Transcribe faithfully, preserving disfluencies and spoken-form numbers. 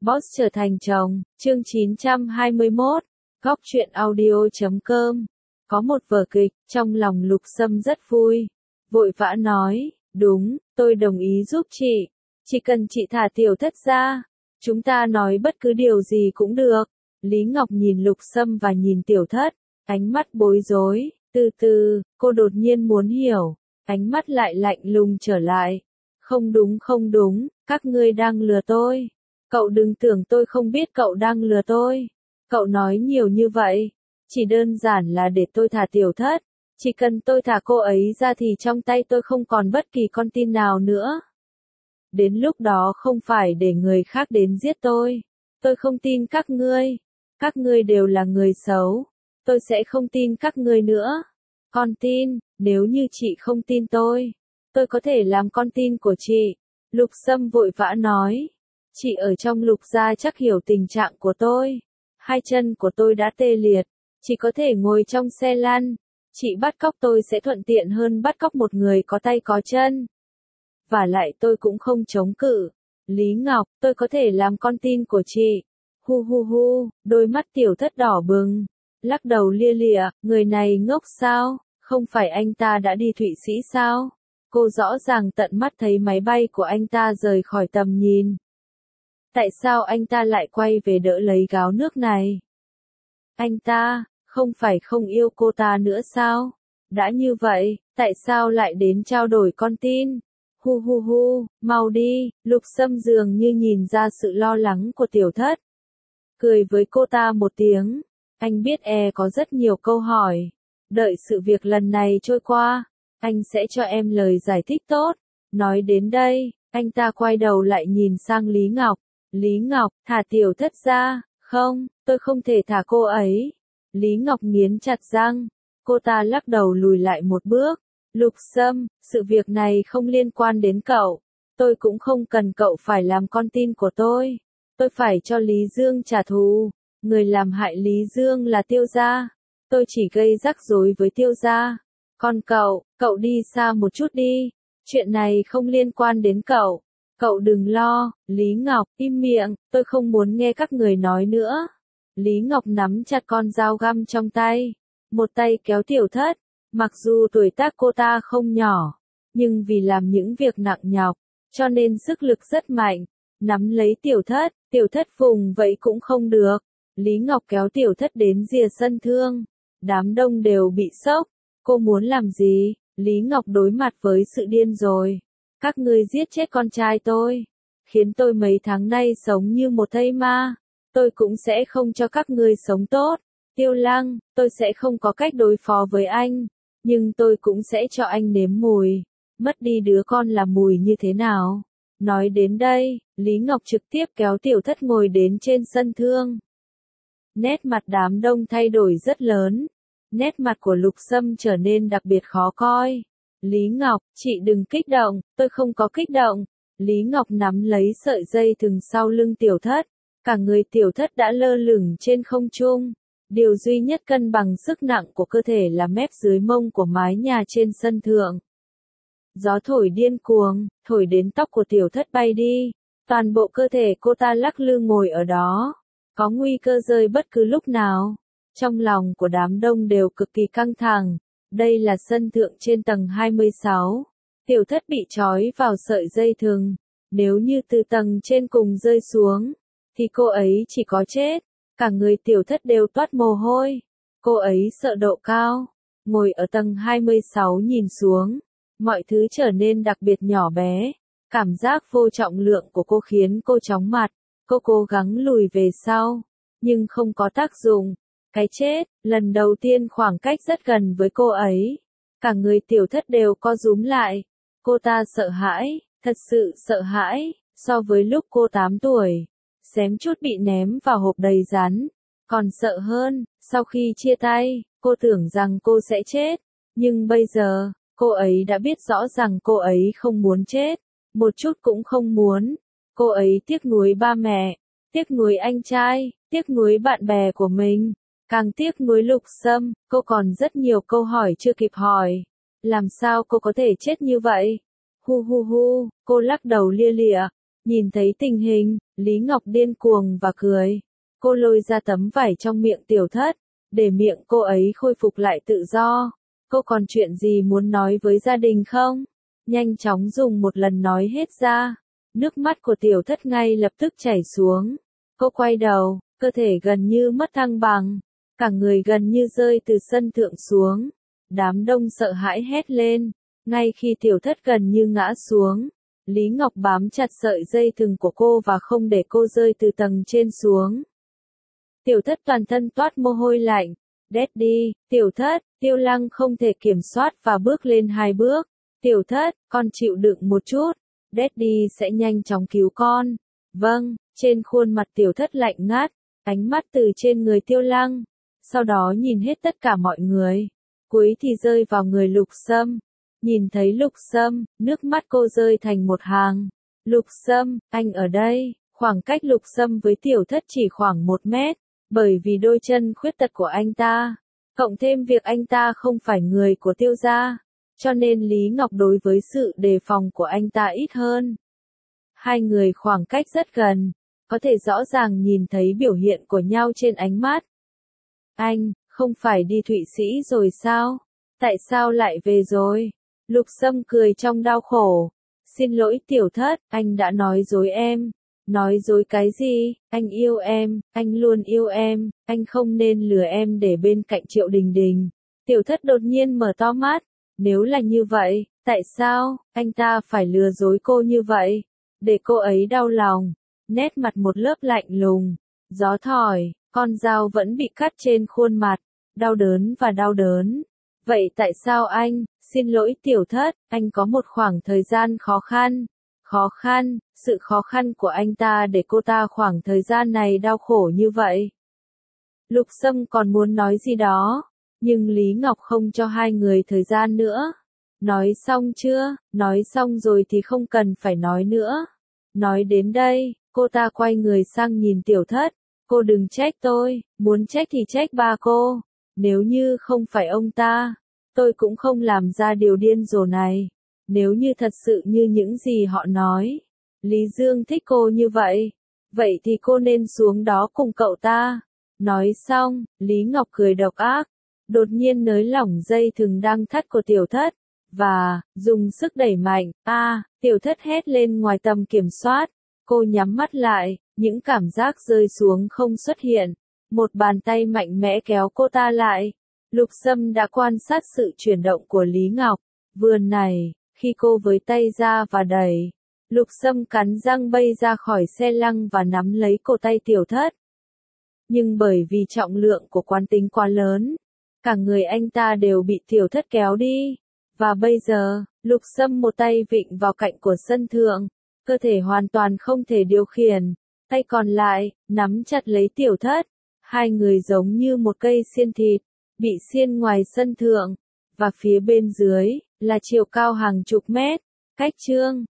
Boss trở thành chồng, chương chín trăm hai mươi mốt, góc truyện audio chấm com. Có một vở kịch, trong lòng Lục Sâm rất vui. Vội vã nói, đúng, tôi đồng ý giúp chị. Chỉ cần chị thả Tiểu Thất ra, chúng ta nói bất cứ điều gì cũng được. Lý Ngọc nhìn Lục Sâm và nhìn Tiểu Thất, ánh mắt bối rối, từ từ, cô đột nhiên muốn hiểu, ánh mắt lại lạnh lùng trở lại. Không đúng không đúng, các ngươi đang lừa tôi. Cậu đừng tưởng tôi không biết cậu đang lừa tôi. Cậu nói nhiều như vậy, chỉ đơn giản là để tôi thả Tiểu Thất. Chỉ cần tôi thả cô ấy ra thì trong tay tôi không còn bất kỳ con tin nào nữa. Đến lúc đó không phải để người khác đến giết tôi. Tôi không tin các ngươi. Các ngươi đều là người xấu. Tôi sẽ không tin các ngươi nữa. Con tin, nếu như chị không tin tôi, tôi có thể làm con tin của chị. Lục Sâm vội vã nói. Chị ở trong Lục gia chắc hiểu tình trạng của tôi. Hai chân của tôi đã tê liệt. Chỉ có thể ngồi trong xe lăn. Chị bắt cóc tôi sẽ thuận tiện hơn bắt cóc một người có tay có chân. Và lại tôi cũng không chống cự. Lý Ngọc, tôi có thể làm con tin của chị. Hu hu hu, đôi mắt Tiểu Thất đỏ bừng. Lắc đầu lia lịa, người này ngốc sao? Không phải anh ta đã đi Thụy Sĩ sao? Cô rõ ràng tận mắt thấy máy bay của anh ta rời khỏi tầm nhìn. Tại sao anh ta lại quay về đỡ lấy gáo nước này? Anh ta, không phải không yêu cô ta nữa sao? Đã như vậy, tại sao lại đến trao đổi con tin? Hu hu hu, mau đi, Lục Sâm dường như nhìn ra sự lo lắng của Tiểu Thất. Cười với cô ta một tiếng, anh biết e có rất nhiều câu hỏi. Đợi sự việc lần này trôi qua, anh sẽ cho em lời giải thích tốt. Nói đến đây, anh ta quay đầu lại nhìn sang Lý Ngọc. Lý Ngọc, thả Tiểu Thất ra, không, tôi không thể thả cô ấy. Lý Ngọc nghiến chặt răng, cô ta lắc đầu lùi lại một bước. Lục Sâm, sự việc này không liên quan đến cậu. Tôi cũng không cần cậu phải làm con tin của tôi. Tôi phải cho Lý Dương trả thù. Người làm hại Lý Dương là Tiêu gia. Tôi chỉ gây rắc rối với Tiêu gia. Còn cậu, cậu đi xa một chút đi. Chuyện này không liên quan đến cậu. Cậu đừng lo, Lý Ngọc, im miệng, tôi không muốn nghe các người nói nữa. Lý Ngọc nắm chặt con dao găm trong tay, một tay kéo Tiểu Thất. Mặc dù tuổi tác cô ta không nhỏ, nhưng vì làm những việc nặng nhọc, cho nên sức lực rất mạnh. Nắm lấy Tiểu Thất, Tiểu Thất vùng vậy cũng không được. Lý Ngọc kéo Tiểu Thất đến rìa sân thương. Đám đông đều bị sốc. Cô muốn làm gì? Lý Ngọc đối mặt với sự điên rồi. Các ngươi giết chết con trai tôi, khiến tôi mấy tháng nay sống như một thây ma. Tôi cũng sẽ không cho các ngươi sống tốt. Tiêu Lăng, tôi sẽ không có cách đối phó với anh, nhưng tôi cũng sẽ cho anh nếm mùi. Mất đi đứa con là mùi như thế nào? Nói đến đây, Lý Ngọc trực tiếp kéo Tiểu Thất ngồi đến trên sân thương. Nét mặt đám đông thay đổi rất lớn. Nét mặt của Lục Sâm trở nên đặc biệt khó coi. Lý Ngọc, chị đừng kích động, tôi không có kích động. Lý Ngọc nắm lấy sợi dây thừng sau lưng Tiểu Thất. Cả người Tiểu Thất đã lơ lửng trên không trung. Điều duy nhất cân bằng sức nặng của cơ thể là mép dưới mông của mái nhà trên sân thượng. Gió thổi điên cuồng, thổi đến tóc của Tiểu Thất bay đi. Toàn bộ cơ thể cô ta lắc lư ngồi ở đó. Có nguy cơ rơi bất cứ lúc nào. Trong lòng của đám đông đều cực kỳ căng thẳng. Đây là sân thượng trên tầng hai mươi sáu. Tiểu Thất bị trói vào sợi dây thừng. Nếu như từ tầng trên cùng rơi xuống, thì cô ấy chỉ có chết. Cả người Tiểu Thất đều toát mồ hôi. Cô ấy sợ độ cao. Ngồi ở tầng hai mươi sáu nhìn xuống. Mọi thứ trở nên đặc biệt nhỏ bé. Cảm giác vô trọng lượng của cô khiến cô chóng mặt. Cô cố gắng lùi về sau. Nhưng không có tác dụng. Cái chết, lần đầu tiên khoảng cách rất gần với cô ấy. Cả người Tiểu Thất đều co rúm lại. Cô ta sợ hãi, thật sự sợ hãi, so với lúc cô tám tuổi. Xém chút bị ném vào hộp đầy rắn. Còn sợ hơn, sau khi chia tay, cô tưởng rằng cô sẽ chết. Nhưng bây giờ, cô ấy đã biết rõ rằng cô ấy không muốn chết. Một chút cũng không muốn. Cô ấy tiếc nuối ba mẹ, tiếc nuối anh trai, tiếc nuối bạn bè của mình. Càng tiếc nuối Lục Sâm, cô còn rất nhiều câu hỏi chưa kịp hỏi. Làm sao cô có thể chết như vậy? Hu hu hu, cô lắc đầu lia lịa. Nhìn thấy tình hình, Lý Ngọc điên cuồng và cười. Cô lôi ra tấm vải trong miệng Tiểu Thất, để miệng cô ấy khôi phục lại tự do. Cô còn chuyện gì muốn nói với gia đình không? Nhanh chóng dùng một lần nói hết ra. Nước mắt của Tiểu Thất ngay lập tức chảy xuống. Cô quay đầu, cơ thể gần như mất thăng bằng. Cả người gần như rơi từ sân thượng xuống. Đám đông sợ hãi hét lên. Ngay khi Tiểu Thất gần như ngã xuống, Lý Ngọc bám chặt sợi dây thừng của cô và không để cô rơi từ tầng trên xuống. Tiểu Thất toàn thân toát mồ hôi lạnh. Daddy, Tiểu Thất, Tiêu Lăng không thể kiểm soát và bước lên hai bước. Tiểu Thất, con chịu đựng một chút. Daddy sẽ nhanh chóng cứu con. Vâng, trên khuôn mặt Tiểu Thất lạnh ngắt, ánh mắt từ trên người Tiêu Lăng. Sau đó nhìn hết tất cả mọi người. Cuối thì rơi vào người Lục Sâm. Nhìn thấy Lục Sâm, nước mắt cô rơi thành một hàng. Lục Sâm, anh ở đây. Khoảng cách Lục Sâm với Tiểu Thất chỉ khoảng một mét. Bởi vì đôi chân khuyết tật của anh ta, cộng thêm việc anh ta không phải người của Tiêu gia, cho nên Lý Ngọc đối với sự đề phòng của anh ta ít hơn. Hai người khoảng cách rất gần, có thể rõ ràng nhìn thấy biểu hiện của nhau trên ánh mắt. Anh, không phải đi Thụy Sĩ rồi sao? Tại sao lại về rồi? Lục Sâm cười trong đau khổ. Xin lỗi Tiểu Thất, anh đã nói dối em. Nói dối cái gì? Anh yêu em, anh luôn yêu em, anh không nên lừa em để bên cạnh Triệu Đình Đình. Tiểu Thất đột nhiên mở to mắt. Nếu là như vậy, tại sao anh ta phải lừa dối cô như vậy? Để cô ấy đau lòng. Nét mặt một lớp lạnh lùng. Gió thổi, con dao vẫn bị cắt trên khuôn mặt. Đau đớn và đau đớn. Vậy tại sao anh? Xin lỗi Tiểu Thất, anh có một khoảng thời gian khó khăn. Khó khăn, sự khó khăn của anh ta để cô ta khoảng thời gian này đau khổ như vậy. Lục Sâm còn muốn nói gì đó, nhưng Lý Ngọc không cho hai người thời gian nữa. Nói xong chưa? Nói xong rồi thì không cần phải nói nữa. Nói đến đây, cô ta quay người sang nhìn Tiểu Thất. Cô đừng trách tôi, muốn trách thì trách ba cô. Nếu như không phải ông ta, tôi cũng không làm ra điều điên rồ này. Nếu như thật sự như những gì họ nói, Lý Dương thích cô như vậy, vậy thì cô nên xuống đó cùng cậu ta. Nói xong, Lý Ngọc cười độc ác, đột nhiên nới lỏng dây thừng đang thắt của Tiểu Thất, và, dùng sức đẩy mạnh, a, à, Tiểu Thất hét lên ngoài tầm kiểm soát. Cô nhắm mắt lại, những cảm giác rơi xuống không xuất hiện. Một bàn tay mạnh mẽ kéo cô ta lại. Lục Sâm đã quan sát sự chuyển động của Lý Ngọc. Vườn này, khi cô với tay ra và đẩy, Lục Sâm cắn răng bay ra khỏi xe lăng và nắm lấy cổ tay Tiểu Thất. Nhưng bởi vì trọng lượng của quán tính quá lớn, cả người anh ta đều bị Tiểu Thất kéo đi. Và bây giờ, Lục Sâm một tay vịn vào cạnh của sân thượng, cơ thể hoàn toàn không thể điều khiển, tay còn lại, nắm chặt lấy Tiểu Thất. Hai người giống như một cây xiên thịt, bị xiên ngoài sân thượng, và phía bên dưới, là chiều cao hàng chục mét. Cách chương